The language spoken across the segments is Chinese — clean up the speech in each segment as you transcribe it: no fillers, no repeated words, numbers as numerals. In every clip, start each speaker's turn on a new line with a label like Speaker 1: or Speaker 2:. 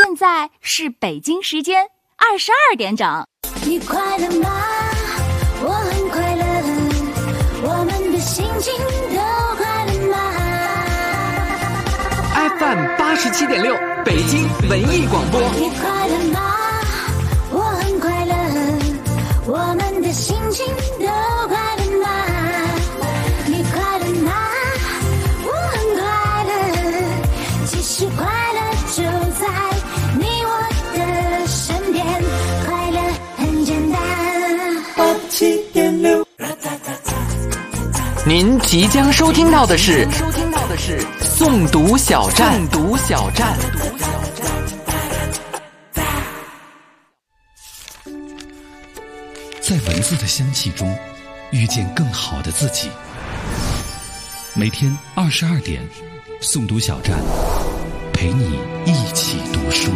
Speaker 1: 现在是北京时间22点整。
Speaker 2: 你快乐吗？我很快乐，我们的心情都快乐吗？
Speaker 3: FM 87.6北京文艺广播。
Speaker 2: 你快乐吗？我很快乐，我们的心情都快乐吗？你快乐吗？我很快乐，其实快乐就在你我的身边，快乐很简单。87.6。
Speaker 3: 您即将收听到的是诵读小站。
Speaker 4: 在文字的香气中遇见更好的自己。每天22点，诵读小站陪你一起读书。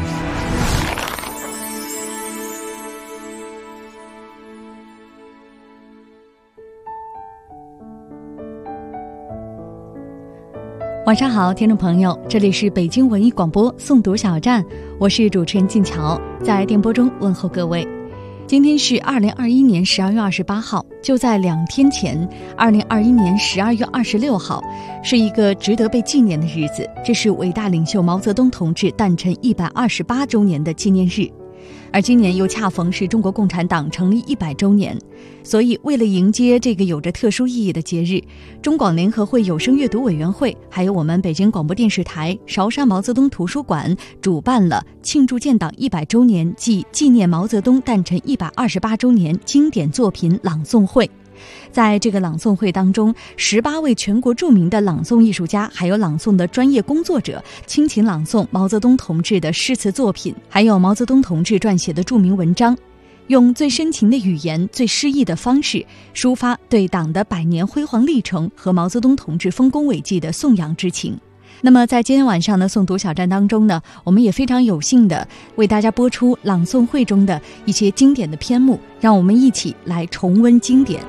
Speaker 5: 晚上好，听众朋友，这里是北京文艺广播诵读小站，我是主持人静乔，在电波中问候各位。今天是2021年12月28号，就在2天前，2021年12月26号，是一个值得被纪念的日子。这是伟大领袖毛泽东同志诞辰128周年的纪念日。而今年又恰逢是中国共产党成立100周年，所以为了迎接这个有着特殊意义的节日，中广联合会有声阅读委员会还有我们北京广播电视台韶山毛泽东图书馆主办了庆祝建党100周年暨纪念毛泽东诞辰128周年经典作品朗诵会。在这个朗诵会当中，18位全国著名的朗诵艺术家还有朗诵的专业工作者倾情朗诵毛泽东同志的诗词作品，还有毛泽东同志撰写的著名文章，用最深情的语言、最诗意的方式抒发对党的100年辉煌历程和毛泽东同志丰功伟绩的颂扬之情。那么在今天晚上的诵读小站当中呢，我们也非常有幸的为大家播出朗诵会中的一些经典的篇目，让我们一起来重温经典。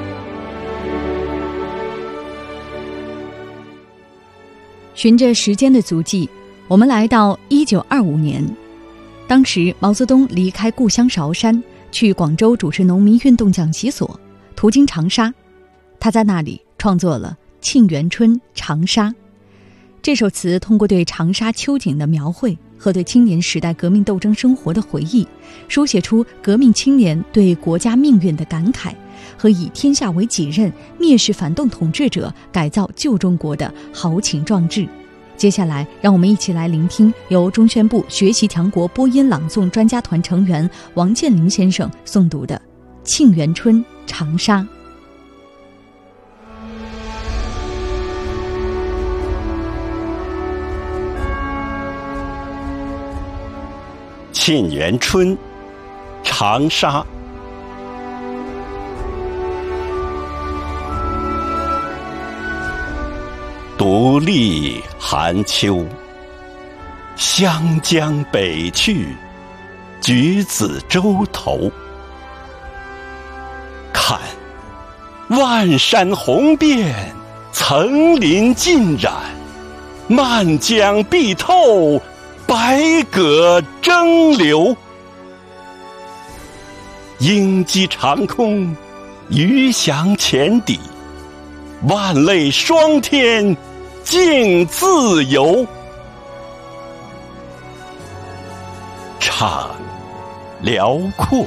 Speaker 5: 循着时间的足迹，我们来到1925年。当时毛泽东离开故乡韶山，去广州主持农民运动讲习所，途经长沙，他在那里创作了《沁园春·长沙》。这首词通过对长沙秋景的描绘和对青年时代革命斗争生活的回忆，书写出革命青年对国家命运的感慨和以天下为己任、蔑视反动统治者、改造旧中国的豪情壮志。接下来让我们一起来聆听由中宣部学习强国播音朗诵专家团成员王建林先生诵读的《沁园春·长沙》。
Speaker 6: 沁园春·长沙。独立寒秋，湘江北去，橘子洲头。看，万山红遍，层林尽染，漫江碧透，百舸争流。鹰击长空，鱼翔浅底，万类霜天，竞自由。怅辽阔，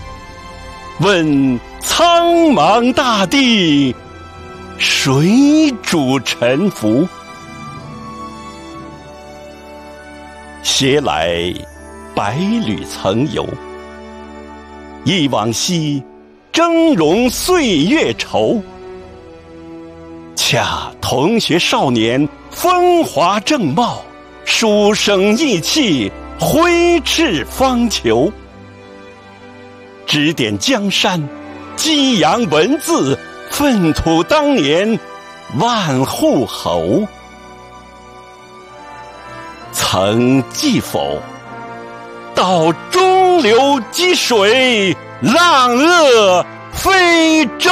Speaker 6: 问苍茫大地，谁主沉浮？携来百侣曾游，忆往昔，峥嵘岁月稠。恰同学少年，风华正茂，书生意气，挥斥方遒。指点江山，激扬文字，粪土当年万户侯。曾记否？到中流击水，浪遏飞舟。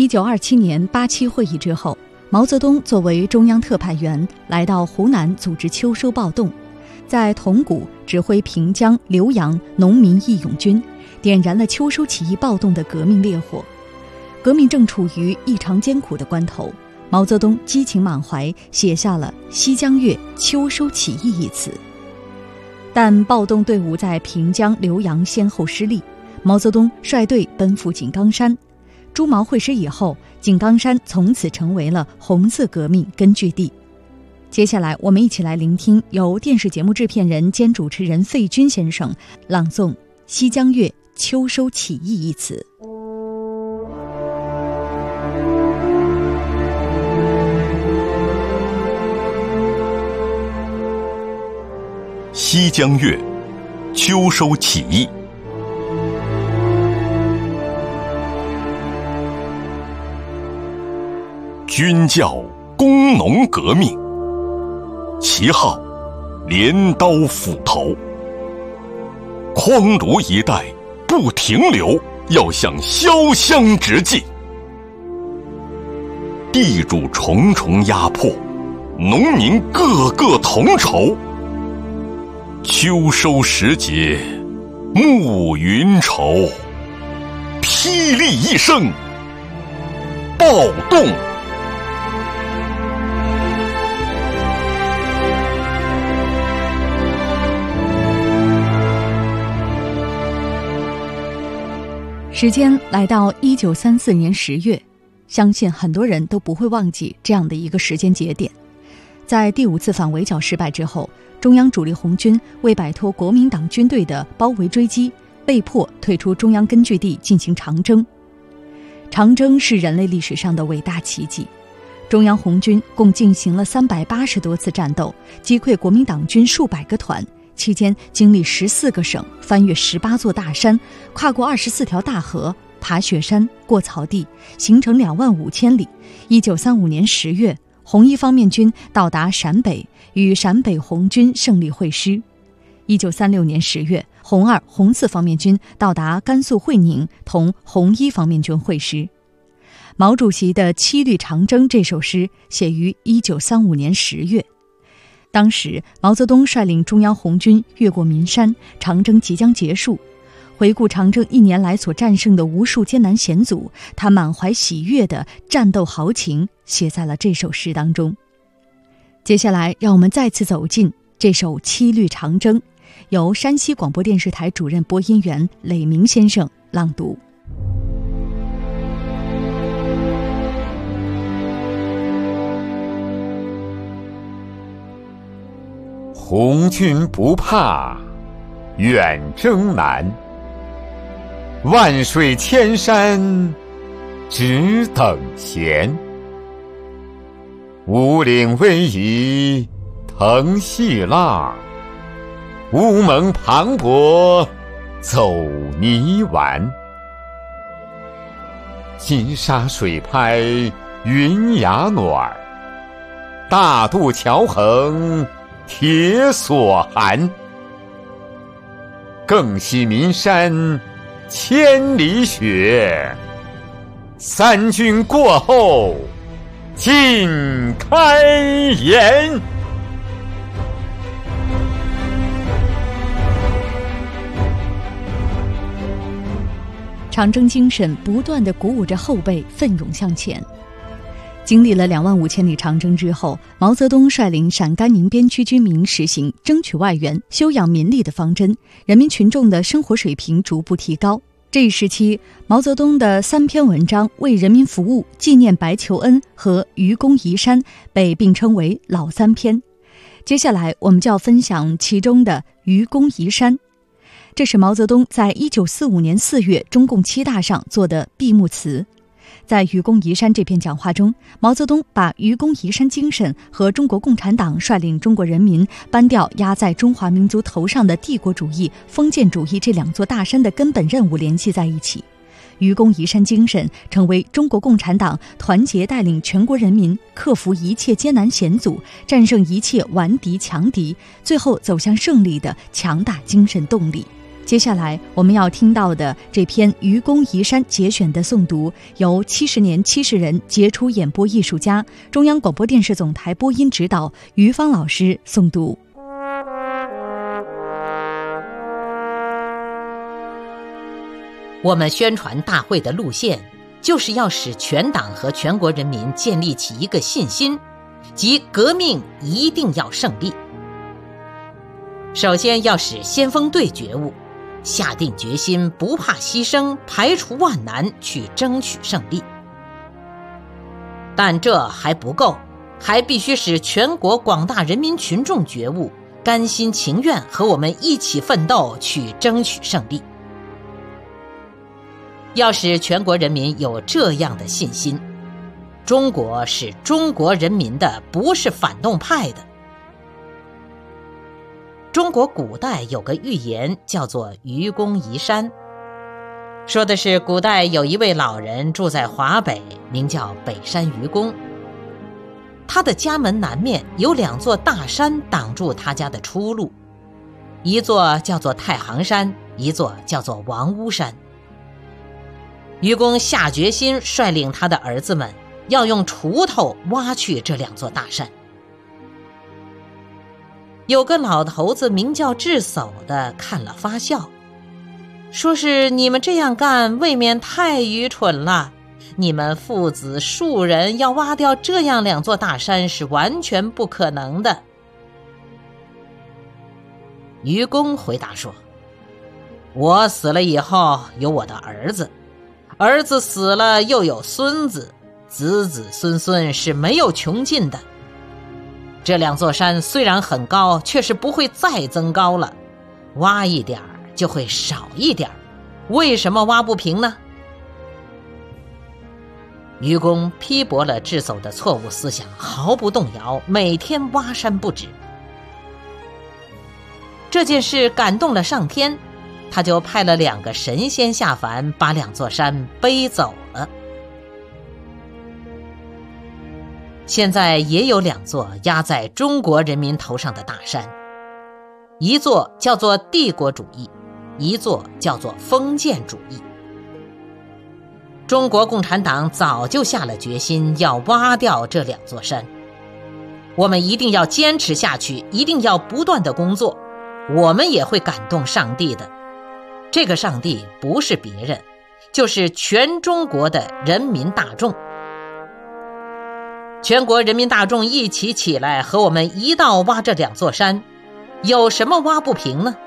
Speaker 5: 1927年87会议之后，毛泽东作为中央特派员来到湖南组织秋收暴动，在铜鼓指挥平江、浏阳农民义勇军，点燃了秋收起义暴动的革命烈火。革命正处于异常艰苦的关头，毛泽东激情满怀，写下了《西江月·秋收起义》一词。但暴动队伍在平江、浏阳先后失利，毛泽东率队奔赴井冈山。朱毛会师以后，井冈山从此成为了红色革命根据地。接下来我们一起来聆听由电视节目制片人兼主持人费军先生朗诵《西江月·秋收起义》一词。
Speaker 6: 西江月，秋收起义。军教工农革命，旗号镰刀斧头。匡庐一带不停留，要向潇湘直进。地主重重压迫，农民个个同仇。秋收时节，暮云愁，霹雳一声，暴动。
Speaker 5: 时间来到1934年10月，相信很多人都不会忘记这样的一个时间节点。在第5次反围剿失败之后，中央主力红军为摆脱国民党军队的包围追击，被迫退出中央根据地进行长征。长征是人类历史上的伟大奇迹，中央红军共进行了380多次战斗，击溃国民党军数百个团，期间经历14个省，翻越18座大山，跨过24条大河，爬雪山，过草地，行程25000里。1935年10月，红一方面军到达陕北，与陕北红军胜利会师。1936年10月，红二、红四方面军到达甘肃会宁，同红一方面军会师。毛主席的《七律长征》这首诗写于1935年10月。当时毛泽东率领中央红军越过岷山，长征即将结束。回顾长征1年来所战胜的无数艰难险阻，他满怀喜悦的战斗豪情写在了这首诗当中。接下来让我们再次走进这首《七律长征》，由山西广播电视台主任播音员雷鸣先生朗读。
Speaker 7: 红军不怕远征难，万水千山只等闲。五岭逶迤腾细浪，乌蒙磅礴走泥丸。金沙水拍云崖暖，大渡桥横铁索寒。更喜岷山千里雪，三军过后尽开颜。
Speaker 5: 长征精神不断地鼓舞着后辈奋勇向前。经历了25000里长征之后，毛泽东率领陕甘宁边区军民实行争取外援、休养民力的方针，人民群众的生活水平逐步提高。这一时期，毛泽东的3篇文章《为人民服务》、《纪念白求恩》和《愚公移山》被并称为老3篇。接下来我们就要分享其中的《愚公移山》，这是毛泽东在1945年4月中共7大上做的闭幕词。在愚公移山这篇讲话中，毛泽东把愚公移山精神和中国共产党率领中国人民搬掉压在中华民族头上的帝国主义、封建主义这2座大山的根本任务联系在一起。愚公移山精神成为中国共产党团结带领全国人民克服一切艰难险阻、战胜一切顽敌强敌，最后走向胜利的强大精神动力。 接下来我们要听到的这篇愚公移山节选的诵读，由70年70人杰出演播艺术家、中央广播电视总台播音指导于芳老师诵读。
Speaker 8: 我们宣传大会的路线，就是要使全党和全国人民建立起一个信心，即革命一定要胜利。首先要使先锋队觉悟，下定决心，不怕牺牲，排除万难去争取胜利。但这还不够，还必须使全国广大人民群众觉悟，甘心情愿和我们一起奋斗去争取胜利。要使全国人民有这样的信心，中国是中国人民的，不是反动派的。中国古代有个寓言叫做愚公移山，说的是古代有一位老人住在华北，名叫北山愚公。他的家门南面有2座大山挡住他家的出路，一座叫做太行山，一座叫做王屋山。愚公下决心率领他的儿子们要用锄头挖去这2座大山。有个老头子名叫智叟的看了发笑，说是你们这样干未免太愚蠢了，你们父子数人要挖掉这样2座大山是完全不可能的。愚公回答说，我死了以后有我的儿子，儿子死了又有孙子，子子孙孙是没有穷尽的。这2座山虽然很高，却是不会再增高了，挖一点就会少一点，为什么挖不平呢？愚公批驳了智叟的错误思想，毫不动摇，每天挖山不止。这件事感动了上天，他就派了2个神仙下凡，把2座山背走了。现在也有2座压在中国人民头上的大山，一座叫做帝国主义，一座叫做封建主义。中国共产党早就下了决心要挖掉这2座山，我们一定要坚持下去，一定要不断的工作，我们也会感动上帝的。这个上帝不是别人，就是全中国的人民大众。全国人民大众一起起来，和我们一道挖这2座山，有什么挖不平呢？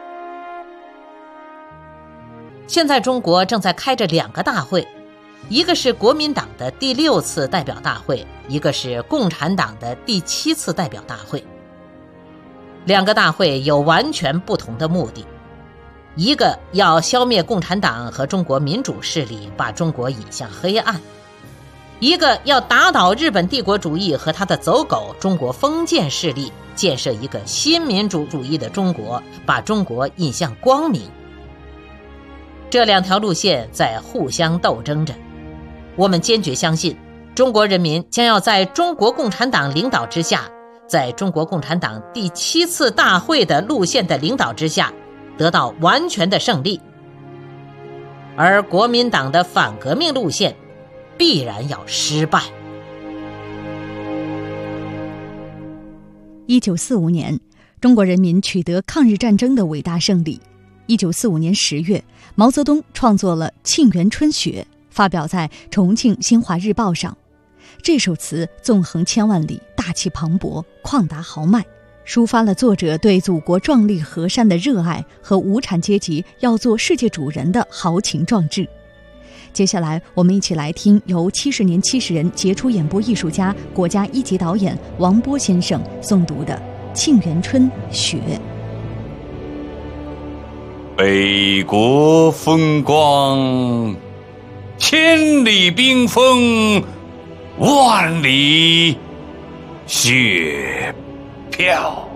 Speaker 8: 现在中国正在开着2个大会，一个是国民党的第6次代表大会，一个是共产党的第7次代表大会。2个大会有完全不同的目的，一个要消灭共产党和中国民主势力，把中国引向黑暗；一个要打倒日本帝国主义和他的走狗中国封建势力，建设一个新民主主义的中国，把中国引向光明。这2条路线在互相斗争着，我们坚决相信，中国人民将要在中国共产党领导之下，在中国共产党第7次大会的路线的领导之下，得到完全的胜利。而国民党的反革命路线必然要失败。
Speaker 5: 1945年，中国人民取得抗日战争的伟大胜利。1945年10月，毛泽东创作了《沁园春·雪》，发表在重庆《新华日报》上。这首词纵横千万里，大气磅礴，旷达豪迈，抒发了作者对祖国壮丽河山的热爱和无产阶级要做世界主人的豪情壮志。接下来我们一起来听由70年70人杰出演播艺术家、国家1级导演王波先生诵读的《沁园春·雪》。
Speaker 9: 北国风光，千里冰封，万里雪飘。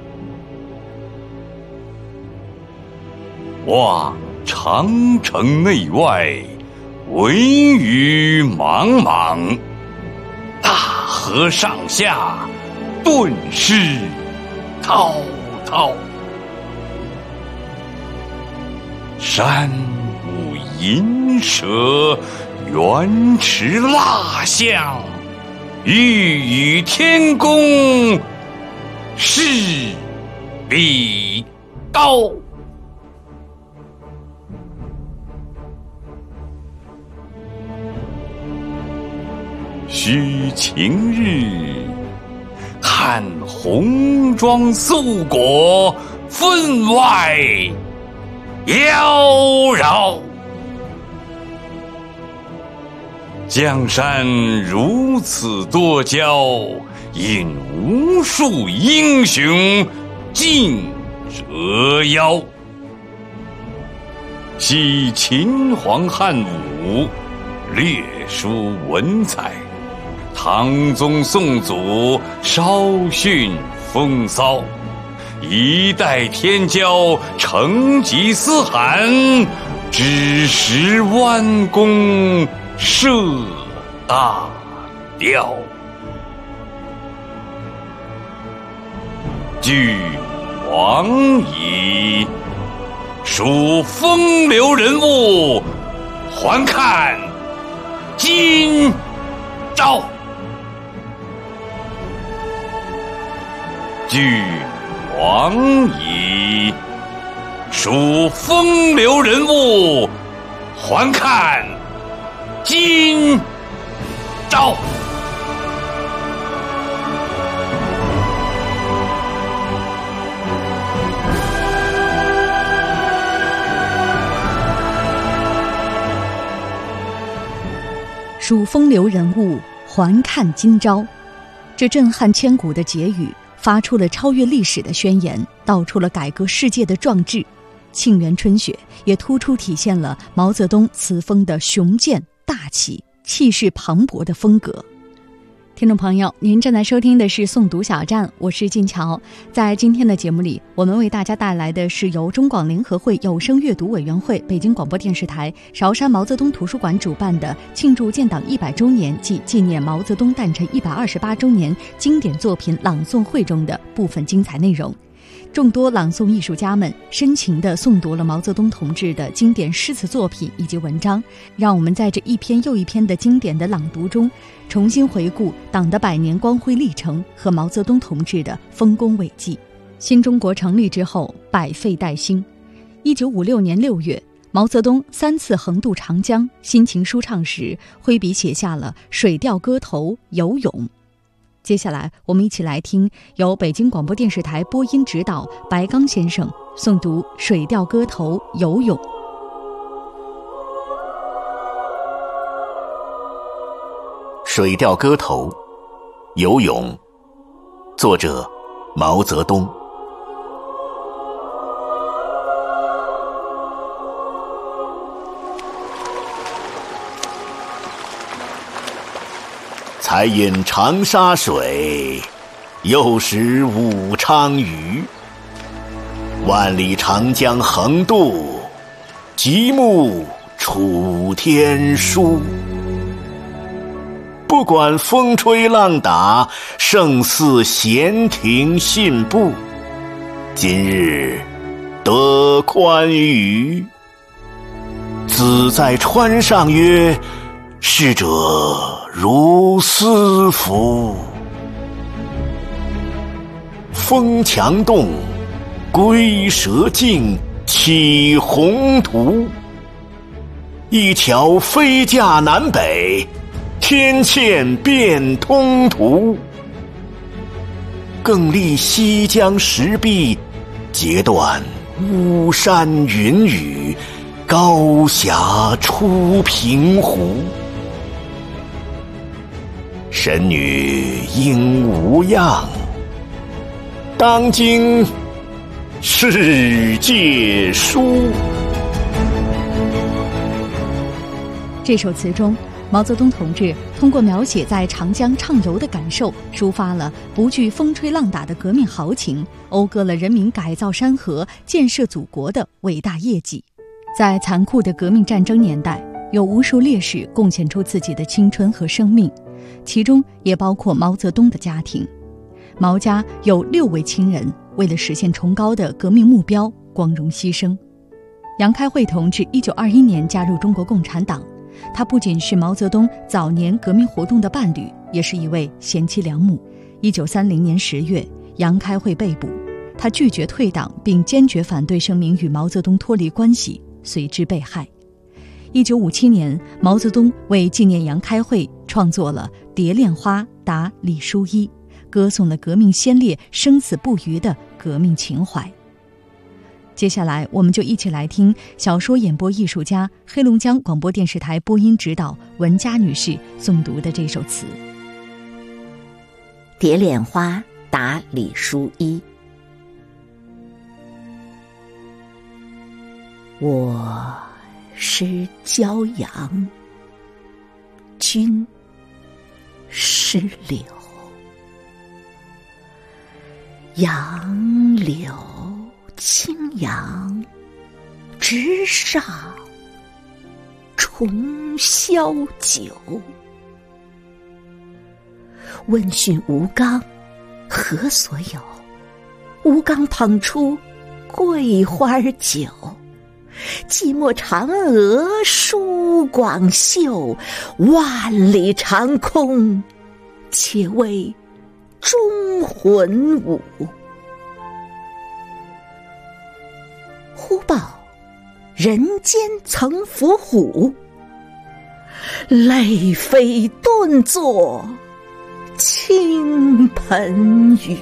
Speaker 9: 望长城内外，文宇茫茫，大河上下，顿失滔滔。 山舞银蛇，圆持蜡象，欲与天公试比高。须晴日，看红装素裹，分外妖娆。江山如此多娇，引无数英雄竞折腰。惜秦皇汉武，略输文采，唐宗宋祖，稍逊风骚。一代天骄，成吉思汗，只识弯弓射大雕。俱往矣，数风流人物，还看今朝。俱往矣，数风流人物，还看今朝。
Speaker 5: 数风流人物，还看今朝。这震撼千古的结语，发出了超越历史的宣言，道出了改革世界的壮志。沁园春雪也突出体现了毛泽东词风的雄健大气、气势磅礴的风格。听众朋友，您正在收听的是诵读小站，我是静乔。在今天的节目里，我们为大家带来的是由中广联合会有声阅读委员会、北京广播电视台、韶山毛泽东图书馆主办的庆祝建党100周年暨纪念毛泽东诞辰128周年经典作品朗诵会中的部分精彩内容。众多朗诵艺术家们深情地诵读了毛泽东同志的经典诗词作品以及文章，让我们在这一篇又一篇的经典的朗读中，重新回顾党的100年光辉历程和毛泽东同志的丰功伟绩。新中国成立之后，百废待兴。1956年6月，毛泽东3次横渡长江，心情舒畅时，挥笔写下了《水调歌头·游泳》。接下来，我们一起来听由北京广播电视台播音指导白刚先生诵读《水调歌头·游泳》。《
Speaker 7: 水调歌头·游泳》，作者毛泽东。才饮长沙水，又识武昌鱼。万里长江横渡，极目楚天舒。不管风吹浪打，胜似闲庭信步。今日得宽裕，子在川上曰：逝者如斯夫。风强动，龟蛇竞，起宏图。一桥飞架南北，天堑变通途。更立西江石壁，截断巫山云雨，高峡出平湖。神女应无恙，当今世界书。
Speaker 5: 这首词中，毛泽东同志通过描写在长江畅游的感受，抒发了不惧风吹浪打的革命豪情，讴歌了人民改造山河、建设祖国的伟大业绩。在残酷的革命战争年代，有无数烈士贡献出自己的青春和生命，其中也包括毛泽东的家庭。毛家有6位亲人为了实现崇高的革命目标光荣牺牲。 杨开慧同志1921年加入中国共产党，他不仅是毛泽东早年革命活动的伴侣，也是一位贤妻良母。1930年10月，杨开慧被捕，他拒绝退党，并坚决反对声明与毛泽东脱离关系，随之被害。1957年，毛泽东为纪念杨开慧创作了《蝶恋花答李叔一》，歌颂了革命先烈生死不渝的革命情怀。接下来我们就一起来听小说演播艺术家、黑龙江广播电视台播音指导文佳女士诵读的这首词《
Speaker 10: 蝶恋花答李叔一》。我是骄阳，君是柳，杨柳青阳，直上重霄酒。问询吴刚何所有？吴刚捧出桂花酒。寂寞嫦娥舒广袖，万里长空且为忠魂舞。忽报人间曾伏虎，泪飞顿作倾盆雨。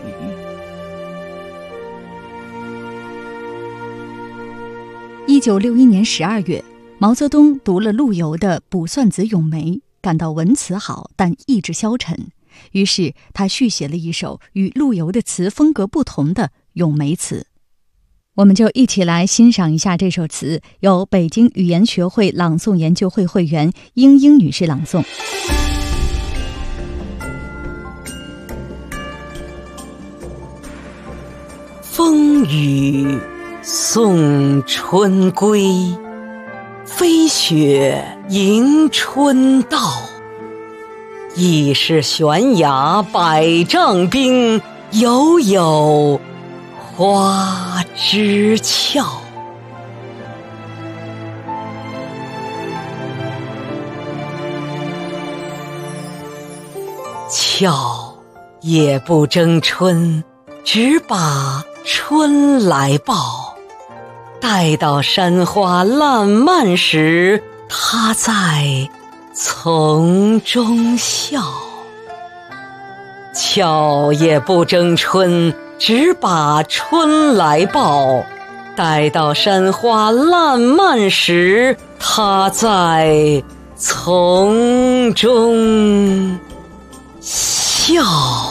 Speaker 5: 1961年12月，毛泽东读了陆游的《卜算子·咏梅》，感到文词好，但意志消沉，于是他续写了一首与陆游的词风格不同的咏梅词。我们就一起来欣赏一下这首词，由北京语言学会朗诵研究会会员英英女士朗诵。
Speaker 10: 风雨送春归，飞雪迎春到。已是悬崖百丈冰，犹有花枝俏。俏也不争春，只把春来报。待到山花烂漫时，他在丛中笑。俏也不争春，只把春来报。待到山花烂漫时，他在丛中笑。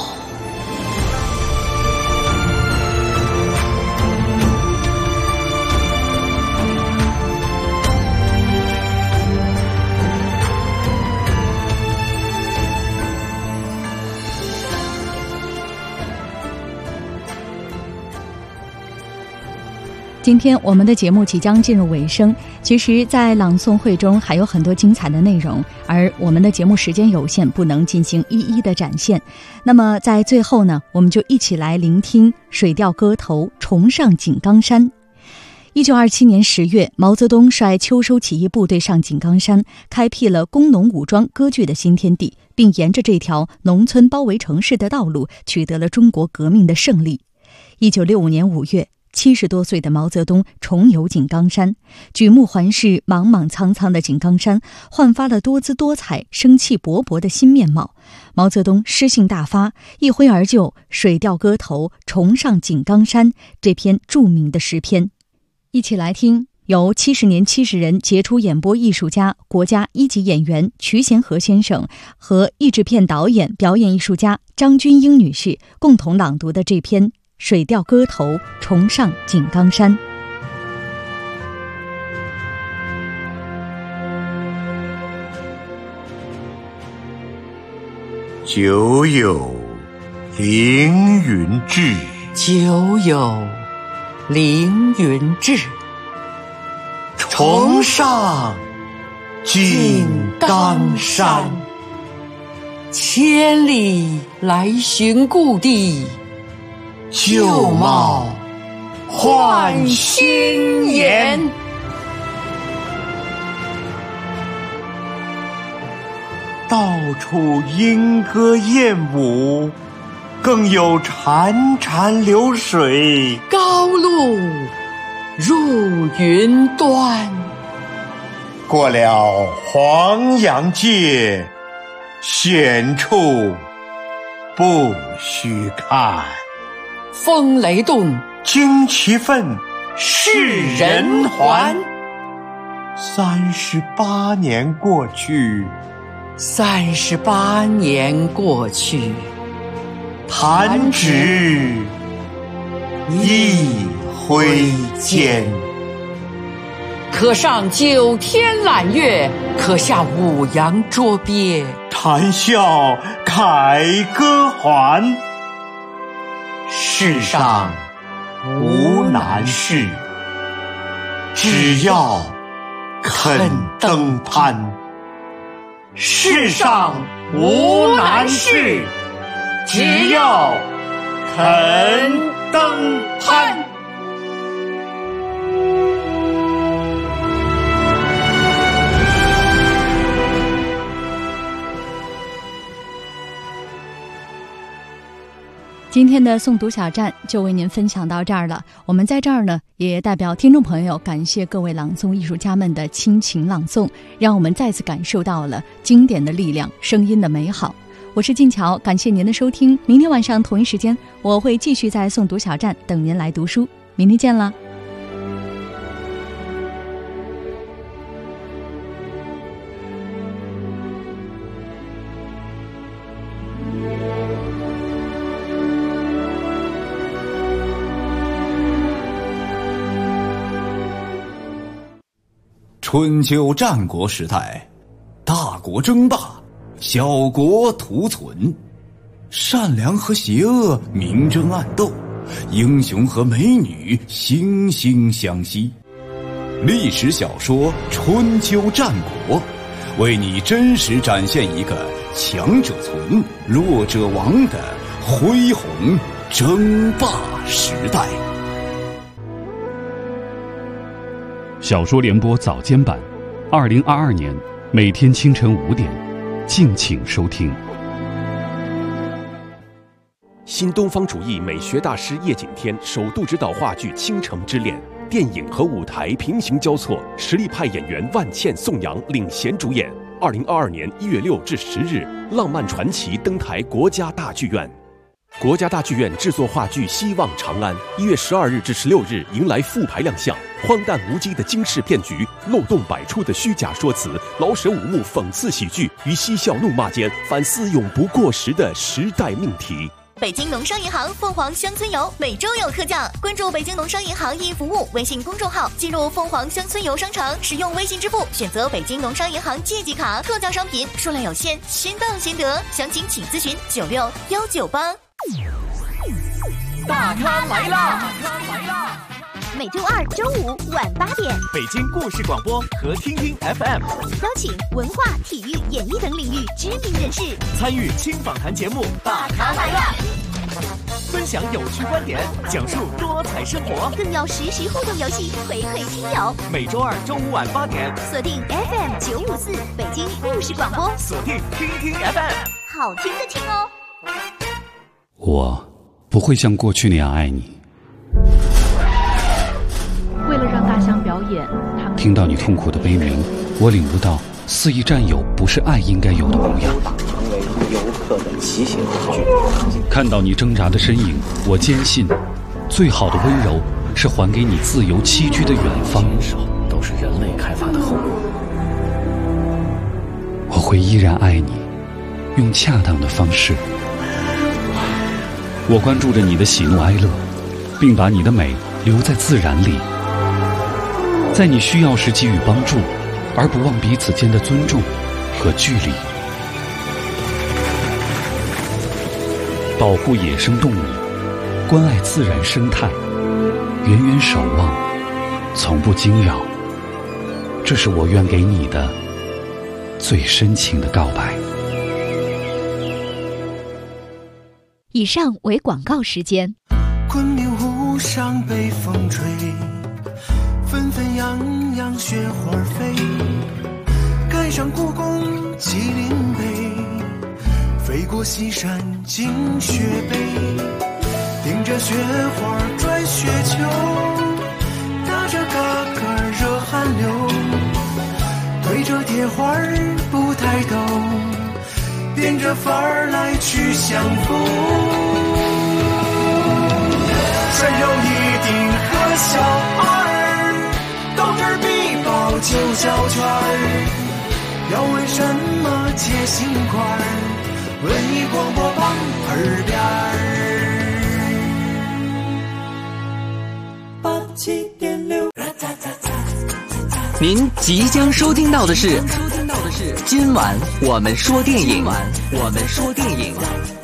Speaker 5: 今天我们的节目即将进入尾声，其实在朗诵会中还有很多精彩的内容，而我们的节目时间有限，不能进行一一的展现。那么在最后呢，我们就一起来聆听水调歌头《重上井冈山》。1927年10月，毛泽东率秋收起义部队上井冈山，开辟了工农武装割据的新天地，并沿着这条农村包围城市的道路，取得了中国革命的胜利。1965年5月，70多岁的毛泽东重游井冈山，举目环视莽莽苍苍的井冈山，焕发了多姿多彩、生气勃勃的新面貌。毛泽东诗兴大发，一挥而就水调歌头《重上井冈山》这篇著名的诗篇。一起来听由70年70人杰出演播艺术家、国家一级演员瞿贤和先生和译制片导演、表演艺术家张君英女士共同朗读的这篇水调歌头《重上井冈山》。
Speaker 7: 久有凌云志，
Speaker 11: 久有凌云志，
Speaker 7: 重上井冈山。
Speaker 11: 千里来寻故地，
Speaker 7: 旧貌换新颜。 到处莺歌燕舞，更有潺潺流水
Speaker 11: 高路入云端。
Speaker 7: 过了黄杨界，险处不须看。
Speaker 11: 风雷动，
Speaker 7: 旌旗奋，
Speaker 11: 世人还。
Speaker 7: 38年过去
Speaker 11: 38年过去，
Speaker 7: 弹指一挥间。
Speaker 11: 可上9天揽月，可下5洋捉鳖。
Speaker 7: 谈笑凯歌还，世上无难事，只要肯登攀。世上无难事，只要肯登攀。
Speaker 5: 今天的诵读小站就为您分享到这儿了。我们在这儿呢，也代表听众朋友感谢各位朗诵艺术家们的倾情朗诵，让我们再次感受到了经典的力量，声音的美好。我是静乔，感谢您的收听。明天晚上同一时间，我会继续在诵读小站等您来读书。明天见了。
Speaker 12: 春秋战国时代，大国争霸，小国图存，善良和邪恶明争暗斗，英雄和美女惺惺相惜。历史小说《春秋战国》，为你真实展现一个强者存，弱者亡的恢宏争霸时代。
Speaker 4: 小说联播早间版，2022年每天清晨5点，敬请收听。
Speaker 13: 新东方主义美学大师叶锦添首度执导话剧《倾城之恋》，电影和舞台平行交错，实力派演员万茜、宋阳领衔主演。2022年1月6至10日，浪漫传奇登台国家大剧院。国家大剧院制作话剧《希望长安》，1月12日至16日迎来复排亮相。荒诞无稽的惊世骗局，漏洞百出的虚假说辞，老舍五幕讽刺喜剧于嬉笑怒骂间反思永不过时的时代命题。
Speaker 14: 北京农商银行凤凰乡村游每周有特价，关注北京农商银行易服务微信公众号，进入凤凰乡村游商城，使用微信支付，选择北京农商银行借记卡，特价商品数量有限，先到先得，详情请咨询96-198。
Speaker 3: 大咖来啦！
Speaker 14: 每周2、周5晚8点，
Speaker 3: 北京故事广播和听听 FM
Speaker 14: 邀请文化、体育、演艺等领域知名人士
Speaker 3: 参与轻访谈节目《大咖来啦》，分享有趣观点，讲述多彩生活，
Speaker 14: 更有实时互动游戏回馈听友。
Speaker 3: 每周2、周5晚8点，
Speaker 14: 锁定 FM 954北京故事广播，
Speaker 3: 锁定听听 FM，
Speaker 14: 好听的听哦。
Speaker 4: 我不会像过去那样爱你。
Speaker 15: 为了让大象表演，他们
Speaker 4: 听到你痛苦的悲鸣，我领悟到肆意占有不是爱应该有的模样。
Speaker 16: 成为游客的骑行工具。
Speaker 4: 看到你挣扎的身影，我坚信，最好的温柔是还给你自由栖居的远方。
Speaker 16: 都是人类开发的后果。
Speaker 4: 我会依然爱你，用恰当的方式。我关注着你的喜怒哀乐，并把你的美留在自然里，在你需要时给予帮助，而不忘彼此间的尊重和距离。保护野生动物，关爱自然生态，远远守望，从不惊扰。这是我愿给你的最深情的告白。
Speaker 1: 以上为广告时间。
Speaker 17: 昆明湖上被风吹，纷纷扬扬雪花飞，赶上故宫麒麟碑。 飞过西山进雪北，盯着雪花转雪球，打着嘎嘎热汗流，对着铁花不抬头，变着法儿来去相逢。山有一定和小孩，斗智比宝就小圈儿，要问什么切心块儿，文艺广播榜耳边87.6。
Speaker 3: 您即将收听到的是今晚我们说电影。